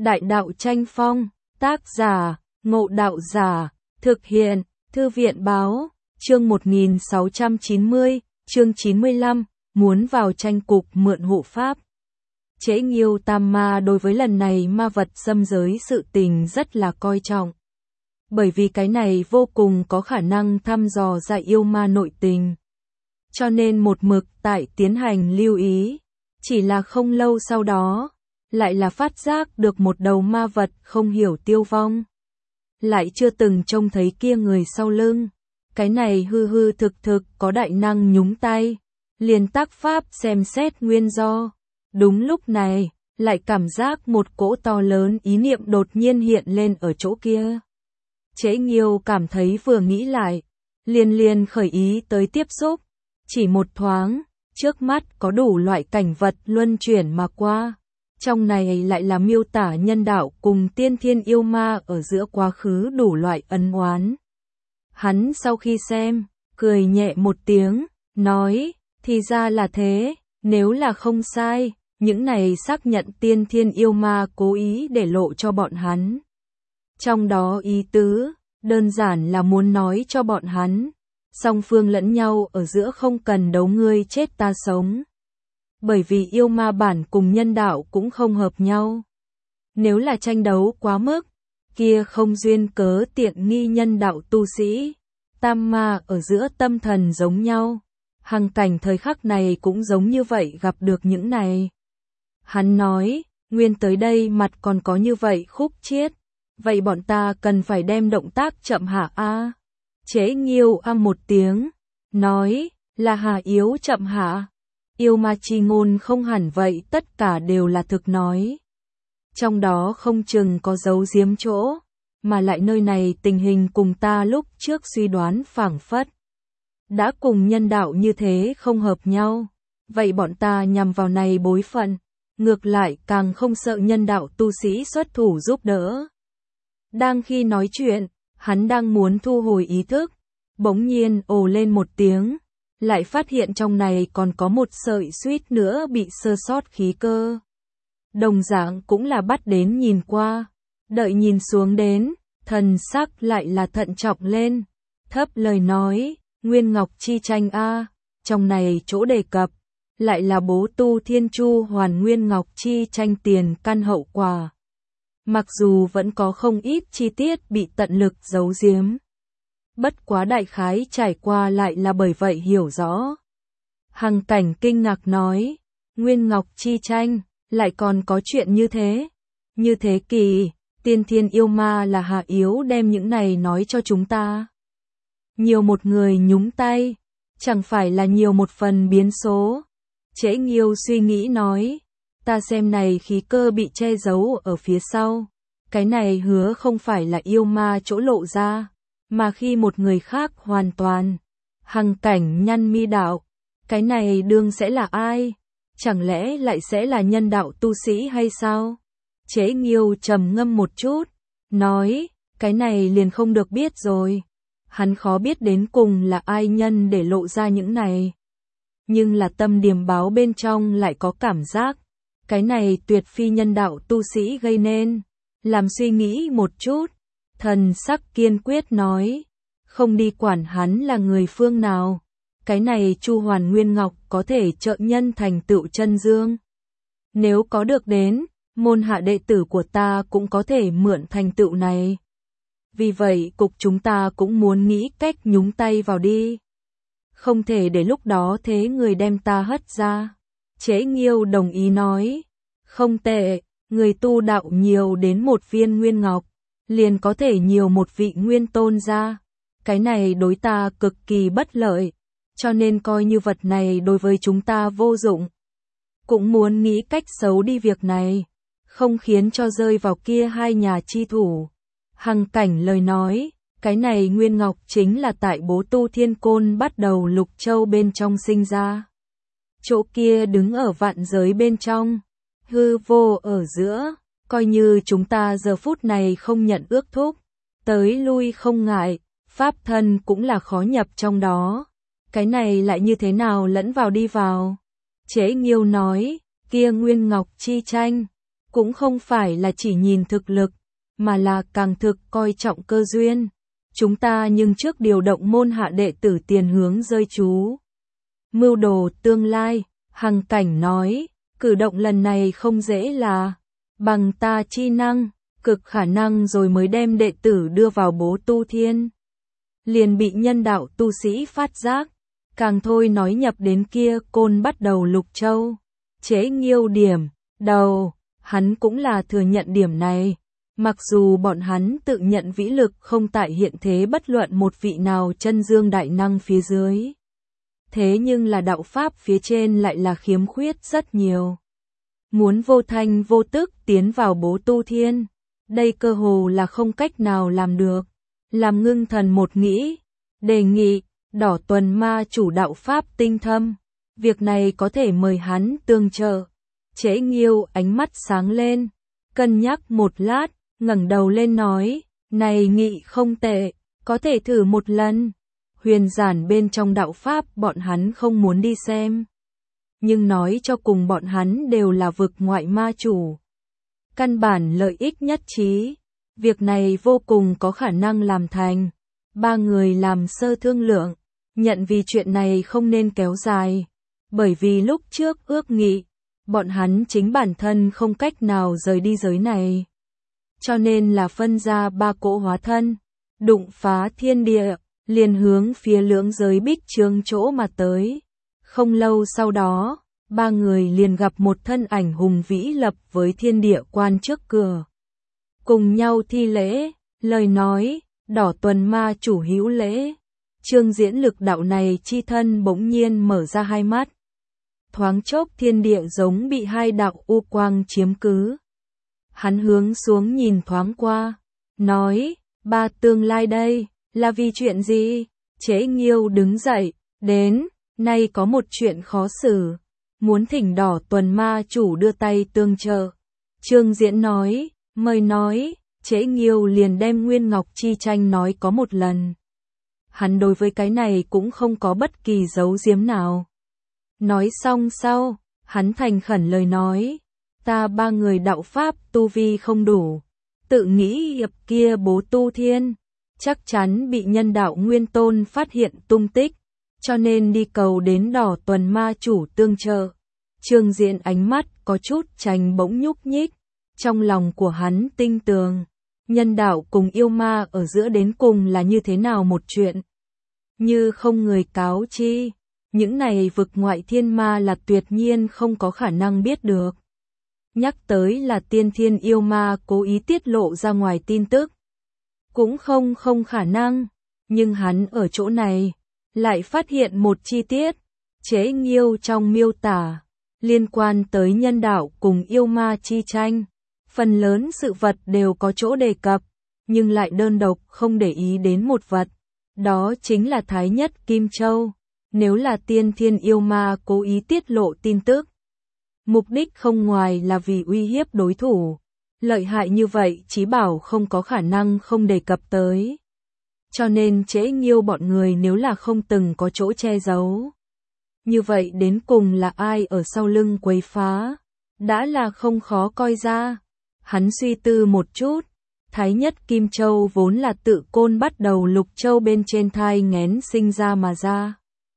Đại đạo tranh phong, tác giả, Ngộ Đạo Giả, thực hiện, Thư viện báo, chương 1690, chương 95, muốn vào tranh cục mượn hộ pháp. Trễ Nghiêu Tam Ma đối với lần này ma vật xâm giới sự tình rất là coi trọng. Bởi vì cái này vô cùng có khả năng thăm dò ra yêu ma nội tình. Cho nên một mực tại tiến hành lưu ý. Chỉ là không lâu sau đó, lại là phát giác được một đầu ma vật không hiểu tiêu vong. Lại chưa từng trông thấy kia người sau lưng. Cái này hư hư thực thực có đại năng nhúng tay. Liền tác pháp xem xét nguyên do. Đúng lúc này, lại cảm giác một cỗ to lớn ý niệm đột nhiên hiện lên ở chỗ kia. Trễ Nghiêu cảm thấy vừa nghĩ lại, liền khởi ý tới tiếp xúc. Chỉ một thoáng, trước mắt có đủ loại cảnh vật luân chuyển mà qua. Trong này lại là miêu tả nhân đạo cùng tiên thiên yêu ma ở giữa quá khứ đủ loại ân oán. Hắn sau khi xem, cười nhẹ một tiếng, nói, thì ra là thế, nếu là không sai, những này xác nhận tiên thiên yêu ma cố ý để lộ cho bọn hắn. Trong đó ý tứ, đơn giản là muốn nói cho bọn hắn, song phương lẫn nhau ở giữa không cần đấu ngươi chết ta sống. Bởi vì yêu ma bản cùng nhân đạo cũng không hợp nhau. Nếu là tranh đấu quá mức, kia không duyên cớ tiện nghi nhân đạo tu sĩ. Tam ma ở giữa tâm thần giống nhau. Hằng cảnh thời khắc này cũng giống như vậy gặp được những này. Hắn nói, nguyên tới đây mặt còn có như vậy khúc chiết. Vậy bọn ta cần phải đem động tác chậm hạ a. Trễ Nghiêu một tiếng, nói, là hạ yếu chậm hạ. Yêu ma chi ngôn không hẳn vậy, tất cả đều là thực nói. Trong đó không chừng có dấu giếm chỗ, mà lại nơi này tình hình cùng ta lúc trước suy đoán phảng phất. Đã cùng nhân đạo như thế không hợp nhau, vậy bọn ta nhằm vào này bối phận, ngược lại càng không sợ nhân đạo tu sĩ xuất thủ giúp đỡ. Đang khi nói chuyện, hắn đang muốn thu hồi ý thức, bỗng nhiên ồ lên một tiếng. Lại phát hiện trong này còn có một sợi suýt nữa bị sơ sót khí cơ. Đồng dạng cũng là bắt đến nhìn qua, đợi nhìn xuống đến, thần sắc lại là thận trọng lên, thấp lời nói, Nguyên Ngọc chi tranh a, trong này chỗ đề cập, lại là bố tu thiên chu hoàn Nguyên Ngọc chi tranh tiền căn hậu quả. Mặc dù vẫn có không ít chi tiết bị tận lực giấu giếm. Bất quá đại khái trải qua lại là bởi vậy hiểu rõ. Hằng cảnh kinh ngạc nói, Nguyên Ngọc chi tranh, lại còn có chuyện như thế. Như thế kỳ, tiên thiên yêu ma là hạ yếu đem những này nói cho chúng ta. Nhiều một người nhúng tay, chẳng phải là nhiều một phần biến số. Trễ Nghiêu suy nghĩ nói, ta xem này khí cơ bị che giấu ở phía sau. Cái này hứa không phải là yêu ma chỗ lộ ra. Mà khi một người khác hoàn toàn, Hằng cảnh nhăn mi đạo, cái này đương sẽ là ai? Chẳng lẽ lại sẽ là nhân đạo tu sĩ hay sao? Trễ Nghiêu trầm ngâm một chút, nói, cái này liền không được biết rồi. Hắn khó biết đến cùng là ai nhân để lộ ra những này. Nhưng là tâm điềm báo bên trong lại có cảm giác, cái này tuyệt phi nhân đạo tu sĩ gây nên. Làm suy nghĩ một chút. Thần sắc kiên quyết nói, không đi quản hắn là người phương nào, cái này Chu Hoàn Nguyên Ngọc có thể trợ nhân thành tựu chân dương. Nếu có được đến, môn hạ đệ tử của ta cũng có thể mượn thành tựu này. Vì vậy cục chúng ta cũng muốn nghĩ cách nhúng tay vào đi. Không thể để lúc đó thế người đem ta hất ra. Trễ Nghiêu đồng ý nói, không tệ, người tu đạo nhiều đến một viên Nguyên Ngọc. Liền có thể nhiều một vị nguyên tôn ra. Cái này đối ta cực kỳ bất lợi, cho nên coi như vật này đối với chúng ta vô dụng. Cũng muốn nghĩ cách xấu đi việc này, không khiến cho rơi vào kia hai nhà chi thủ. Hằng cảnh lời nói, cái này Nguyên Ngọc chính là tại bố tu thiên côn bắt đầu Lục Châu bên trong sinh ra. Chỗ kia đứng ở vạn giới bên trong, hư vô ở giữa. Coi như chúng ta giờ phút này không nhận ước thúc, tới lui không ngại, pháp thân cũng là khó nhập trong đó. Cái này lại như thế nào lẫn vào đi vào? Trễ Nghiêu nói, kia Nguyên Ngọc chi tranh, cũng không phải là chỉ nhìn thực lực, mà là càng thực coi trọng cơ duyên. Chúng ta nhưng trước điều động môn hạ đệ tử tiền hướng rơi chú. Mưu đồ tương lai, Hằng Cảnh nói, cử động lần này không dễ là, bằng ta chi năng, cực khả năng rồi mới đem đệ tử đưa vào bố tu thiên. Liền bị nhân đạo tu sĩ phát giác, càng thôi nói nhập đến kia Côn bắt đầu Lục Châu. Chế Nghiêu điểm, đầu, hắn cũng là thừa nhận điểm này. Mặc dù bọn hắn tự nhận vĩ lực không tại hiện thế bất luận một vị nào chân dương đại năng phía dưới. Thế nhưng là đạo pháp phía trên lại là khiếm khuyết rất nhiều. Muốn vô thanh vô tức tiến vào bố tu thiên, đây cơ hồ là không cách nào làm được. Làm Ngưng Thần một nghĩ, đề nghị, Đỏ Tuần Ma chủ đạo pháp tinh thâm. Việc này có thể mời hắn tương trợ. Chế Nghiêu ánh mắt sáng lên, cân nhắc một lát, ngẩng đầu lên nói, này nghị không tệ, có thể thử một lần. Huyền giản bên trong đạo pháp bọn hắn không muốn đi xem. Nhưng nói cho cùng bọn hắn đều là vực ngoại ma chủ. Căn bản lợi ích nhất trí. Việc này vô cùng có khả năng làm thành. Ba người làm sơ thương lượng, nhận vì chuyện này không nên kéo dài. Bởi vì lúc trước ước nghị, bọn hắn chính bản thân không cách nào rời đi giới này. Cho nên là phân ra ba cỗ hóa thân, đụng phá thiên địa, liền hướng phía lưỡng giới bích trướng chỗ mà tới. Không lâu sau đó, ba người liền gặp một thân ảnh hùng vĩ lập với thiên địa quan trước cửa. Cùng nhau thi lễ, lời nói, Đỏ Tuần Ma chủ hữu lễ. Trương Diễn lực đạo này chi thân bỗng nhiên mở ra hai mắt. Thoáng chốc thiên địa giống bị hai đạo u quang chiếm cứ. Hắn hướng xuống nhìn thoáng qua, nói, ba tương lai đây, là vì chuyện gì? Chế Nghiêu đứng dậy, đến, nay có một chuyện khó xử, muốn thỉnh Đỏ Tuần Ma chủ đưa tay tương trợ. Trương Diễn nói, mời nói, Chế Nghiêu liền đem Nguyên Ngọc chi tranh nói có một lần. Hắn đối với cái này cũng không có bất kỳ giấu giếm nào. Nói xong sau, hắn thành khẩn lời nói, ta ba người đạo pháp tu vi không đủ, tự nghĩ hiệp kia bố tu thiên, chắc chắn bị nhân đạo Nguyên Tôn phát hiện tung tích, cho nên đi cầu đến Đỏ Tuần Ma chủ tương trợ. Trương Diễn ánh mắt có chút chành bỗng nhúc nhích, trong lòng của hắn tinh tường, nhân đạo cùng yêu ma ở giữa đến cùng là như thế nào một chuyện. Như không người cáo chi, những này vực ngoại thiên ma là tuyệt nhiên không có khả năng biết được. Nhắc tới là tiên thiên yêu ma cố ý tiết lộ ra ngoài tin tức. Cũng không khả năng, nhưng hắn ở chỗ này, lại phát hiện một chi tiết, Chế Nghiêu trong miêu tả, liên quan tới nhân đạo cùng yêu ma chi tranh. Phần lớn sự vật đều có chỗ đề cập, nhưng lại đơn độc không để ý đến một vật. Đó chính là Thái Nhất Kim Châu. Nếu là tiên thiên yêu ma cố ý tiết lộ tin tức, mục đích không ngoài là vì uy hiếp đối thủ. Lợi hại như vậy Chí Bảo không có khả năng không đề cập tới. Cho nên Chế Nghiêu bọn người nếu là không từng có chỗ che giấu, như vậy đến cùng là ai ở sau lưng quấy phá, đã là không khó coi ra. Hắn suy tư một chút, Thái Nhất Kim Châu vốn là tự Côn bắt đầu Lục Châu bên trên thai nghén sinh ra mà ra.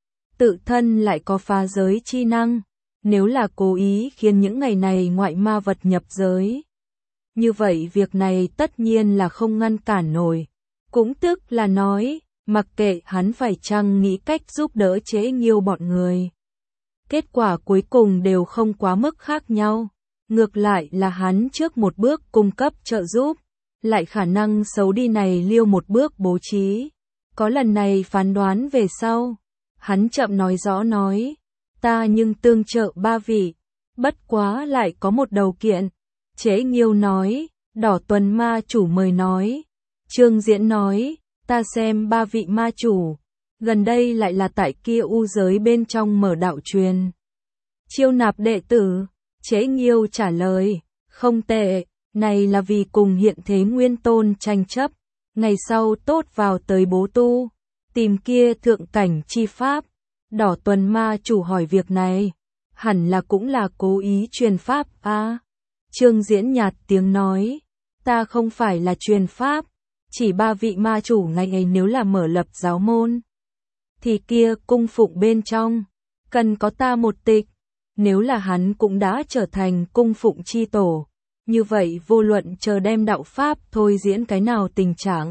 Tự thân lại có phá giới chi năng, nếu là cố ý khiến những ngày này ngoại ma vật nhập giới. Như vậy việc này tất nhiên là không ngăn cản nổi. Cũng tức là nói, mặc kệ hắn phải chăng nghĩ cách giúp đỡ Chế Nghiêu bọn người. Kết quả cuối cùng đều không quá mức khác nhau. Ngược lại là hắn trước một bước cung cấp trợ giúp, lại khả năng xấu đi này liêu một bước bố trí. Có lần này phán đoán về sau, hắn chậm nói rõ nói, ta nhưng tương trợ ba vị, bất quá lại có một đầu kiện. Chế Nghiêu nói, Đỏ Tuần Ma chủ mời nói. Trương Diễn nói, ta xem ba vị ma chủ, gần đây lại là tại kia u giới bên trong mở đạo truyền, chiêu nạp đệ tử. Chế Nghiêu trả lời, không tệ, này là vì cùng hiện thế Nguyên Tôn tranh chấp, ngày sau tốt vào tới bố tu, tìm kia thượng cảnh chi pháp. Đỏ Tuần Ma chủ hỏi việc này, hẳn là cũng là cố ý truyền pháp a. Trương Diễn nhạt tiếng nói, ta không phải là truyền pháp, chỉ 3 vị ma chủ ngày ấy nếu là mở lập giáo môn. Thì kia cung phụng bên trong, cần có ta một tịch, nếu là hắn cũng đã trở thành cung phụng chi tổ. Như vậy vô luận chờ đem đạo pháp thôi diễn cái nào tình trạng,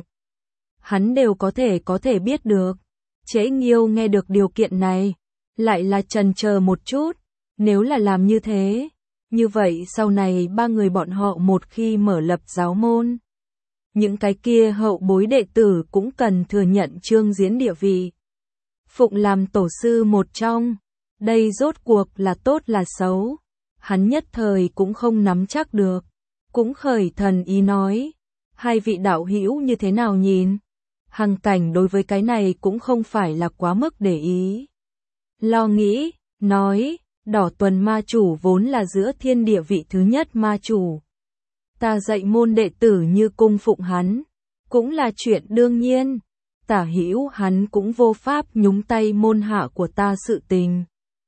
hắn đều có thể biết được. Chế Nghiêu nghe được điều kiện này, lại là chần chờ một chút, nếu là làm như thế, như vậy sau này 3 người bọn họ một khi mở lập giáo môn, những cái kia hậu bối đệ tử cũng cần thừa nhận Trương Diễn địa vị. Phụng làm tổ sư một trong, đây rốt cuộc là tốt là xấu, hắn nhất thời cũng không nắm chắc được, cũng khởi thần ý nói, 2 vị đạo hữu như thế nào nhìn? Hằng Cảnh đối với cái này cũng không phải là quá mức để ý. Lo nghĩ, nói, Đỏ Tuần ma chủ vốn là giữa thiên địa vị thứ nhất ma chủ. Ta dạy môn đệ tử như cung phụng hắn, cũng là chuyện đương nhiên. Tả hữu hắn cũng vô pháp nhúng tay môn hạ của ta sự tình.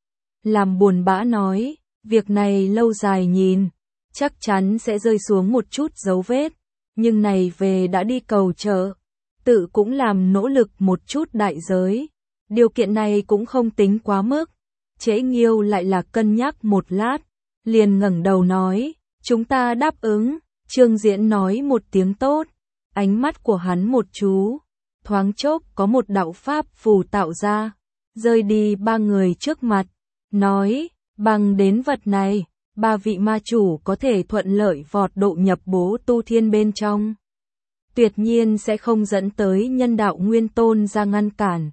Làm buồn bã nói, việc này lâu dài nhìn, chắc chắn sẽ rơi xuống một chút dấu vết, nhưng này về đã đi cầu trợ, tự cũng làm nỗ lực một chút đại giới. Điều kiện này cũng không tính quá mức. Chế Nghiêu lại là cân nhắc một lát, liền ngẩng đầu nói, chúng ta đáp ứng. Trương Diễn nói một tiếng tốt, ánh mắt của hắn một chú, thoáng chốc có một đạo pháp phù tạo ra, rơi đi 3 người trước mặt, nói, bằng đến vật này, 3 vị ma chủ có thể thuận lợi vọt độ nhập bố tu thiên bên trong. Tuyệt nhiên sẽ không dẫn tới nhân đạo nguyên tôn ra ngăn cản.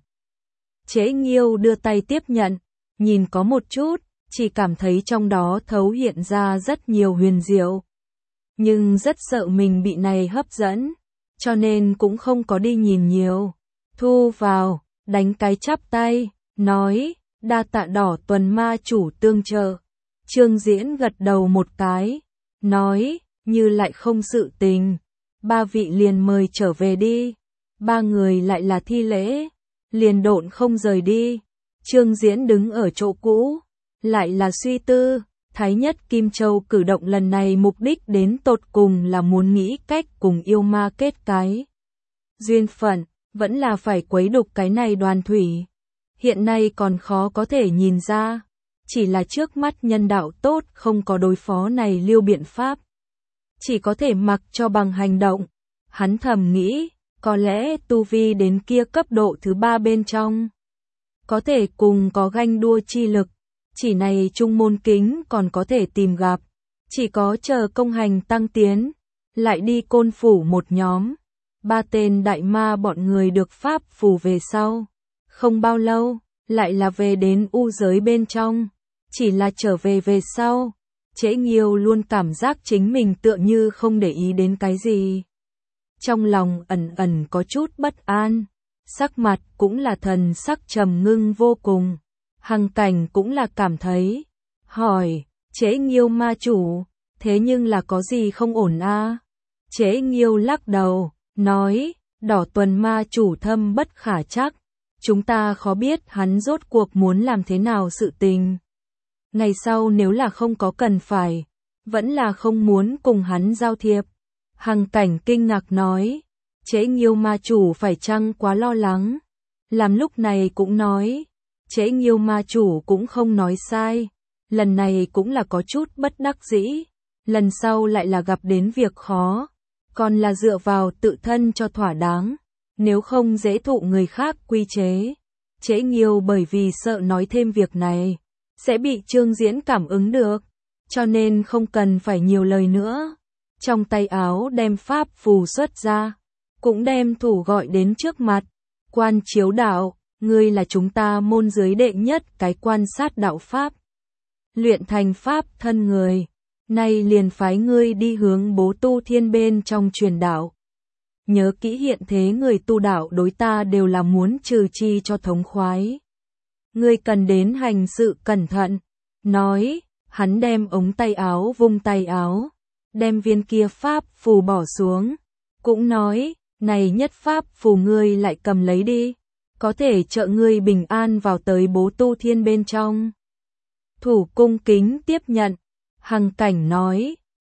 Chế Nghiêu đưa tay tiếp nhận, nhìn có một chút, chỉ cảm thấy trong đó thấu hiện ra rất nhiều huyền diệu. Nhưng rất sợ mình bị này hấp dẫn, cho nên cũng không có đi nhìn nhiều. Thu vào, đánh cái chắp tay, nói, đa tạ Đỏ Tuần ma chủ tương trợ. Trương Diễn gật đầu một cái, nói, như lại không sự tình. 3 vị liền mời trở về đi. 3 người lại là thi lễ, liền độn không rời đi. Trương Diễn đứng ở chỗ cũ, lại là suy tư. Thái nhất Kim Châu cử động lần này mục đích đến tột cùng là muốn nghĩ cách cùng yêu ma kết cái duyên phận, vẫn là phải quấy đục cái này Đoàn Thủy. Hiện nay còn khó có thể nhìn ra, chỉ là trước mắt nhân đạo tốt không có đối phó này liêu biện pháp. Chỉ có thể mặc cho bằng hành động. Hắn thầm nghĩ, có lẽ tu vi đến kia cấp độ thứ 3 bên trong, có thể cùng có ganh đua chi lực. Chỉ này trung môn kính còn có thể tìm gặp, chỉ có chờ công hành tăng tiến, lại đi Côn Phủ một nhóm. 3 tên đại ma bọn người được pháp phù về sau. Không bao lâu, lại là về đến u giới bên trong. Chỉ là trở về sau, Chế Nghiêu luôn cảm giác chính mình tựa như không để ý đến cái gì. Trong lòng ẩn ẩn có chút bất an, sắc mặt cũng là thần sắc trầm ngưng vô cùng. Hằng Cảnh cũng là cảm thấy, hỏi, Chế Nghiêu ma chủ, thế nhưng là có gì không ổn a? Chế Nghiêu lắc đầu, nói, Đỏ Tuần ma chủ thâm bất khả chắc, chúng ta khó biết hắn rốt cuộc muốn làm thế nào sự tình. Ngày sau nếu là không có cần phải, vẫn là không muốn cùng hắn giao thiệp. Hằng Cảnh kinh ngạc nói, Chế Nghiêu ma chủ phải chăng quá lo lắng? Làm lúc này cũng nói, Chế Nghiêu ma chủ cũng không nói sai, lần này cũng là có chút bất đắc dĩ, lần sau lại là gặp đến việc khó, còn là dựa vào tự thân cho thỏa đáng, nếu không dễ thụ người khác quy chế. Chế Nghiêu bởi vì sợ nói thêm việc này, sẽ bị Trương Diễn cảm ứng được, cho nên không cần phải nhiều lời nữa. Trong tay áo đem pháp phù xuất ra, cũng đem thủ gọi đến trước mặt, Quan Chiếu đạo. Ngươi là chúng ta môn dưới đệ nhất cái quan sát đạo pháp, luyện thành pháp thân người, nay liền phái ngươi đi hướng bố tu thiên bên trong truyền đạo. Nhớ kỹ hiện thế người tu đạo đối ta đều là muốn trừ chi cho thống khoái. Ngươi cần đến hành sự cẩn thận. Nói, hắn đem ống tay áo vung tay áo, đem viên kia pháp phù bỏ xuống, cũng nói, này nhất pháp phù ngươi lại cầm lấy đi, có thể trợ ngươi bình an vào tới bố tu thiên bên trong. Thủ cung kính tiếp nhận, Hằng Cảnh nói,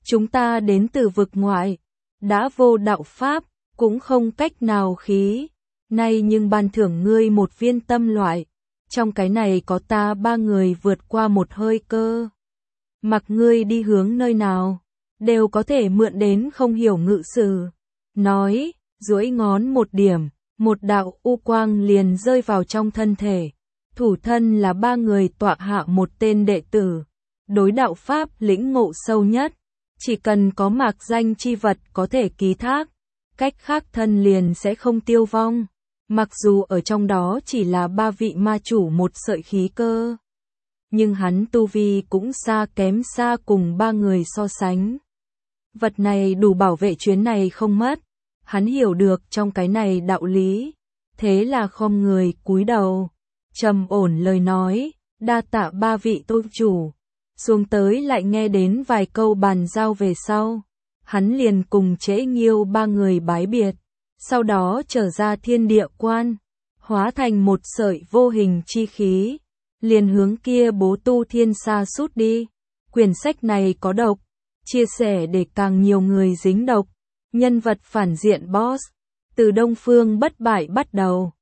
chúng ta đến từ vực ngoại, đã vô đạo pháp, cũng không cách nào khí, nay nhưng ban thưởng ngươi một viên tâm loại, trong cái này có ta 3 người vượt qua một hơi cơ. Mặc ngươi đi hướng nơi nào, đều có thể mượn đến không hiểu ngự sử. Nói, duỗi ngón một điểm, một đạo u quang liền rơi vào trong thân thể. Thủ thân là 3 người tọa hạ một tên đệ tử. Đối đạo pháp lĩnh ngộ sâu nhất, chỉ cần có mạc danh chi vật có thể ký thác, cách khác thân liền sẽ không tiêu vong. Mặc dù ở trong đó chỉ là 3 vị ma chủ một sợi khí cơ, nhưng hắn tu vi cũng xa kém xa cùng 3 người so sánh. Vật này đủ bảo vệ chuyến này không mất. Hắn hiểu được trong cái này đạo lý, thế là khom người cúi đầu, trầm ổn lời nói, đa tạ 3 vị tôn chủ. Xuống tới lại nghe đến vài câu bàn giao về sau, hắn liền cùng Trễ Nghiêu 3 người bái biệt, sau đó trở ra thiên địa quan, hóa thành một sợi vô hình chi khí, liền hướng kia bố tu thiên xa sút đi. Quyển sách này có độc, chia sẻ để càng nhiều người dính độc. Nhân vật phản diện boss, từ Đông Phương bất bại bắt đầu.